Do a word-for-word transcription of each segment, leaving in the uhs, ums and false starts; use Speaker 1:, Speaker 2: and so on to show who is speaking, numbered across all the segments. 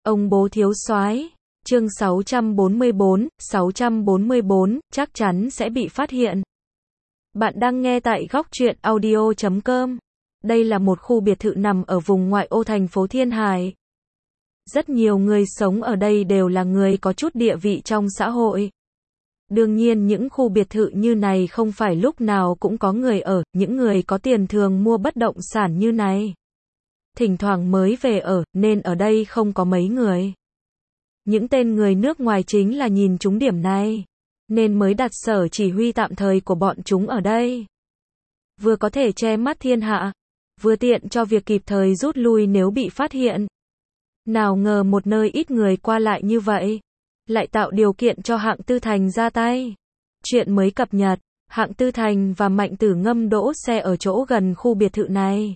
Speaker 1: Ông bố thiếu soái. Chương sáu trăm bốn mươi bốn, sáu trăm bốn mươi bốn, chắc chắn sẽ bị phát hiện. Bạn đang nghe tại góc truyện audio chấm com. Đây là một khu biệt thự nằm ở vùng ngoại ô thành phố Thiên Hải. Rất nhiều người sống ở đây đều là người có chút địa vị trong xã hội. Đương nhiên những khu biệt thự như này không phải lúc nào cũng có người ở, những người có tiền thường mua bất động sản như này. Thỉnh thoảng mới về ở, nên ở đây không có mấy người. Những tên người nước ngoài chính là nhìn trúng điểm này, nên mới đặt sở chỉ huy tạm thời của bọn chúng ở đây. Vừa có thể che mắt thiên hạ, vừa tiện cho việc kịp thời rút lui nếu bị phát hiện. Nào ngờ một nơi ít người qua lại như vậy, lại tạo điều kiện cho Hạng Tư Thành ra tay. Chuyện mới cập nhật, Hạng Tư Thành và Mạnh Tử Ngâm đỗ xe ở chỗ gần khu biệt thự này.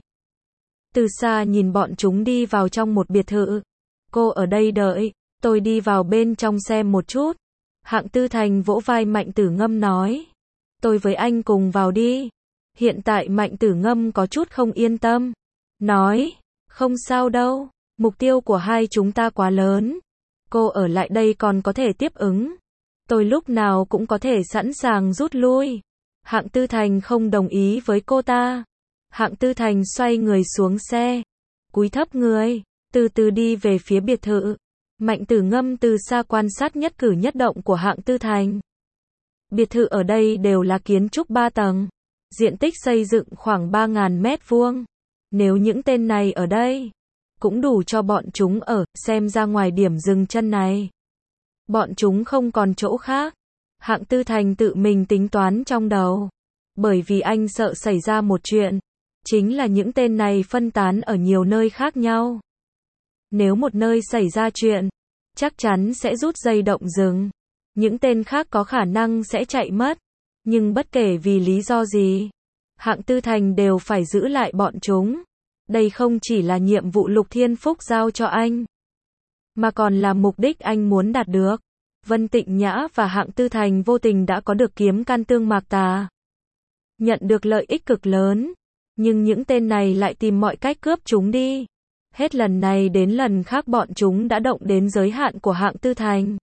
Speaker 1: Từ xa nhìn bọn chúng đi vào trong một biệt thự. Cô ở đây đợi, tôi đi vào bên trong xem một chút. Hạng Tư Thành vỗ vai Mạnh Tử Ngâm nói. Tôi với anh cùng vào đi. Hiện tại Mạnh Tử Ngâm có chút không yên tâm. Nói, không sao đâu, mục tiêu của hai chúng ta quá lớn. Cô ở lại đây còn có thể tiếp ứng. Tôi lúc nào cũng có thể sẵn sàng rút lui. Hạng Tư Thành không đồng ý với cô ta. Hạng Tư Thành xoay người xuống xe, cúi thấp người, từ từ đi về phía biệt thự. Mạnh Tử Ngâm từ xa quan sát nhất cử nhất động của Hạng Tư Thành. Biệt thự ở đây đều là kiến trúc ba tầng, diện tích xây dựng khoảng ba nghìn mét vuông. Nếu những tên này ở đây, cũng đủ cho bọn chúng ở, xem ra ngoài điểm dừng chân này, bọn chúng không còn chỗ khác. Hạng Tư Thành tự mình tính toán trong đầu, bởi vì anh sợ xảy ra một chuyện, chính là những tên này phân tán ở nhiều nơi khác nhau. Nếu một nơi xảy ra chuyện, chắc chắn sẽ rút dây động rừng. Những tên khác có khả năng sẽ chạy mất. Nhưng bất kể vì lý do gì, Hạng Tư Thành đều phải giữ lại bọn chúng. Đây không chỉ là nhiệm vụ Lục Thiên Phúc giao cho anh, mà còn là mục đích anh muốn đạt được. Vân Tịnh Nhã và Hạng Tư Thành vô tình đã có được kiếm can tương mạc tà, nhận được lợi ích cực lớn. Nhưng những tên này lại tìm mọi cách cướp chúng đi. Hết lần này đến lần khác bọn chúng đã động đến giới hạn của Hạng Tư Thành.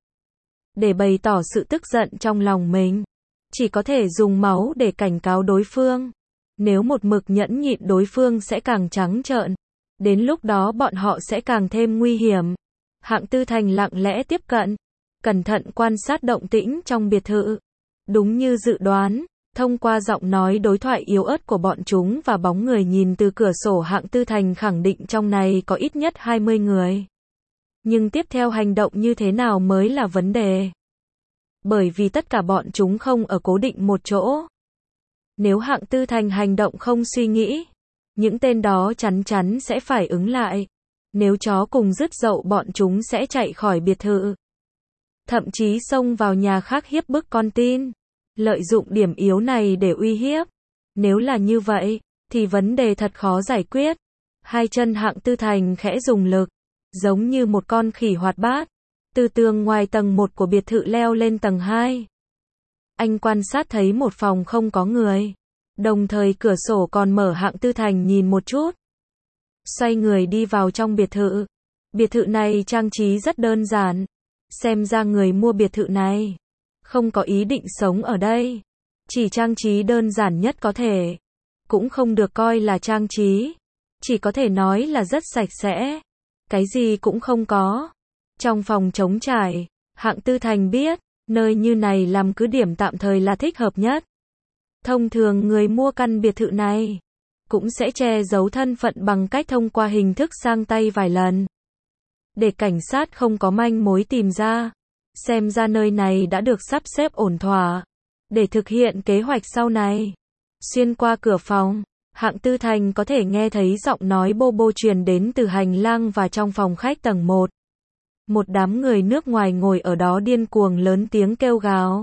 Speaker 1: Để bày tỏ sự tức giận trong lòng mình, chỉ có thể dùng máu để cảnh cáo đối phương. Nếu một mực nhẫn nhịn đối phương sẽ càng trắng trợn. Đến lúc đó bọn họ sẽ càng thêm nguy hiểm. Hạng Tư Thành lặng lẽ tiếp cận, cẩn thận quan sát động tĩnh trong biệt thự. Đúng như dự đoán, thông qua giọng nói đối thoại yếu ớt của bọn chúng và bóng người nhìn từ cửa sổ, Hạng Tư Thành khẳng định trong này có ít nhất hai mươi người. Nhưng tiếp theo hành động như thế nào mới là vấn đề. Bởi vì tất cả bọn chúng không ở cố định một chỗ. Nếu Hạng Tư Thành hành động không suy nghĩ, những tên đó chắn chắn sẽ phải ứng lại. Nếu chó cùng rứt dậu bọn chúng sẽ chạy khỏi biệt thự. Thậm chí xông vào nhà khác hiếp bức con tin. Lợi dụng điểm yếu này để uy hiếp. Nếu là như vậy, thì vấn đề thật khó giải quyết. Hai chân Hạng Tư Thành khẽ dùng lực, giống như một con khỉ hoạt bát, từ tường ngoài tầng một của biệt thự leo lên tầng hai. Anh quan sát thấy một phòng không có người, đồng thời cửa sổ còn mở. Hạng Tư Thành nhìn một chút, xoay người đi vào trong biệt thự. Biệt thự này trang trí rất đơn giản, xem ra người mua biệt thự này không có ý định sống ở đây, chỉ trang trí đơn giản nhất có thể. Cũng không được coi là trang trí, chỉ có thể nói là rất sạch sẽ. Cái gì cũng không có. Trong phòng trống trải, Hạng Tư Thành biết, nơi như này làm cứ điểm tạm thời là thích hợp nhất. Thông thường người mua căn biệt thự này cũng sẽ che giấu thân phận bằng cách thông qua hình thức sang tay vài lần, để cảnh sát không có manh mối tìm ra. Xem ra nơi này đã được sắp xếp ổn thỏa để thực hiện kế hoạch sau này. Xuyên qua cửa phòng, Hạng Tư Thành có thể nghe thấy giọng nói bô bô truyền đến từ hành lang và trong phòng khách tầng một. Một đám người nước ngoài ngồi ở đó điên cuồng lớn tiếng kêu gào.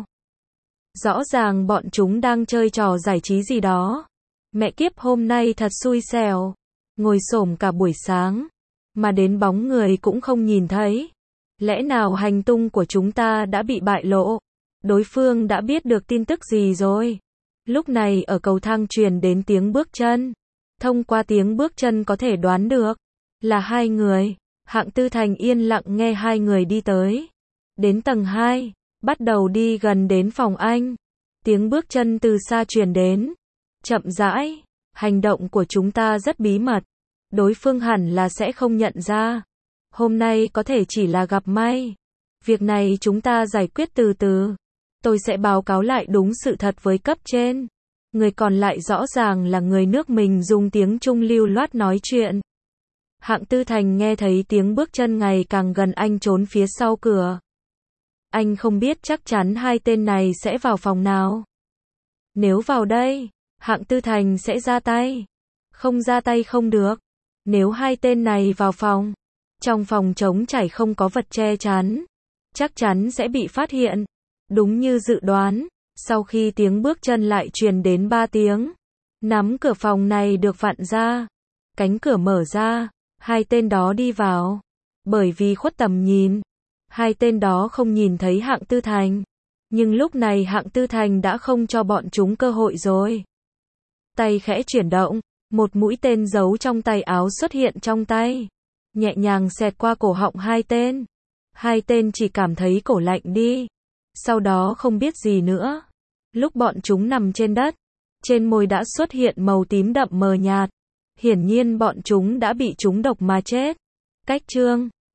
Speaker 1: Rõ ràng bọn chúng đang chơi trò giải trí gì đó. Mẹ kiếp, hôm nay thật xui xẻo. Ngồi xổm cả buổi sáng, mà đến bóng người cũng không nhìn thấy. Lẽ nào hành tung của chúng ta đã bị bại lộ? Đối phương đã biết được tin tức gì rồi? Lúc này ở cầu thang truyền đến tiếng bước chân. Thông qua tiếng bước chân có thể đoán được là hai người. Hạng Tư Thành yên lặng nghe hai người đi tới. Đến tầng hai, bắt đầu đi gần đến phòng anh. Tiếng bước chân từ xa truyền đến. Chậm rãi, hành động của chúng ta rất bí mật. Đối phương hẳn là sẽ không nhận ra. Hôm nay có thể chỉ là gặp may. Việc này chúng ta giải quyết từ từ. Tôi sẽ báo cáo lại đúng sự thật với cấp trên. Người còn lại rõ ràng là người nước mình dùng tiếng Trung lưu loát nói chuyện. Hạng Tư Thành nghe thấy tiếng bước chân ngày càng gần, anh trốn phía sau cửa. Anh không biết chắc chắn hai tên này sẽ vào phòng nào. Nếu vào đây, Hạng Tư Thành sẽ ra tay. Không ra tay không được. Nếu hai tên này vào phòng, trong phòng trống trải không có vật che chắn, chắc chắn sẽ bị phát hiện. Đúng như dự đoán, sau khi tiếng bước chân lại truyền đến ba tiếng, nắm cửa phòng này được vặn ra. Cánh cửa mở ra, hai tên đó đi vào. Bởi vì khuất tầm nhìn, hai tên đó không nhìn thấy Hạng Tư Thành. Nhưng lúc này Hạng Tư Thành đã không cho bọn chúng cơ hội rồi. Tay khẽ chuyển động, một mũi tên giấu trong tay áo xuất hiện trong tay. Nhẹ nhàng xẹt qua cổ họng hai tên. Hai tên chỉ cảm thấy cổ lạnh đi. Sau đó không biết gì nữa. Lúc bọn chúng nằm trên đất, trên môi đã xuất hiện màu tím đậm mờ nhạt. Hiển nhiên bọn chúng đã bị trúng độc mà chết. Cách chương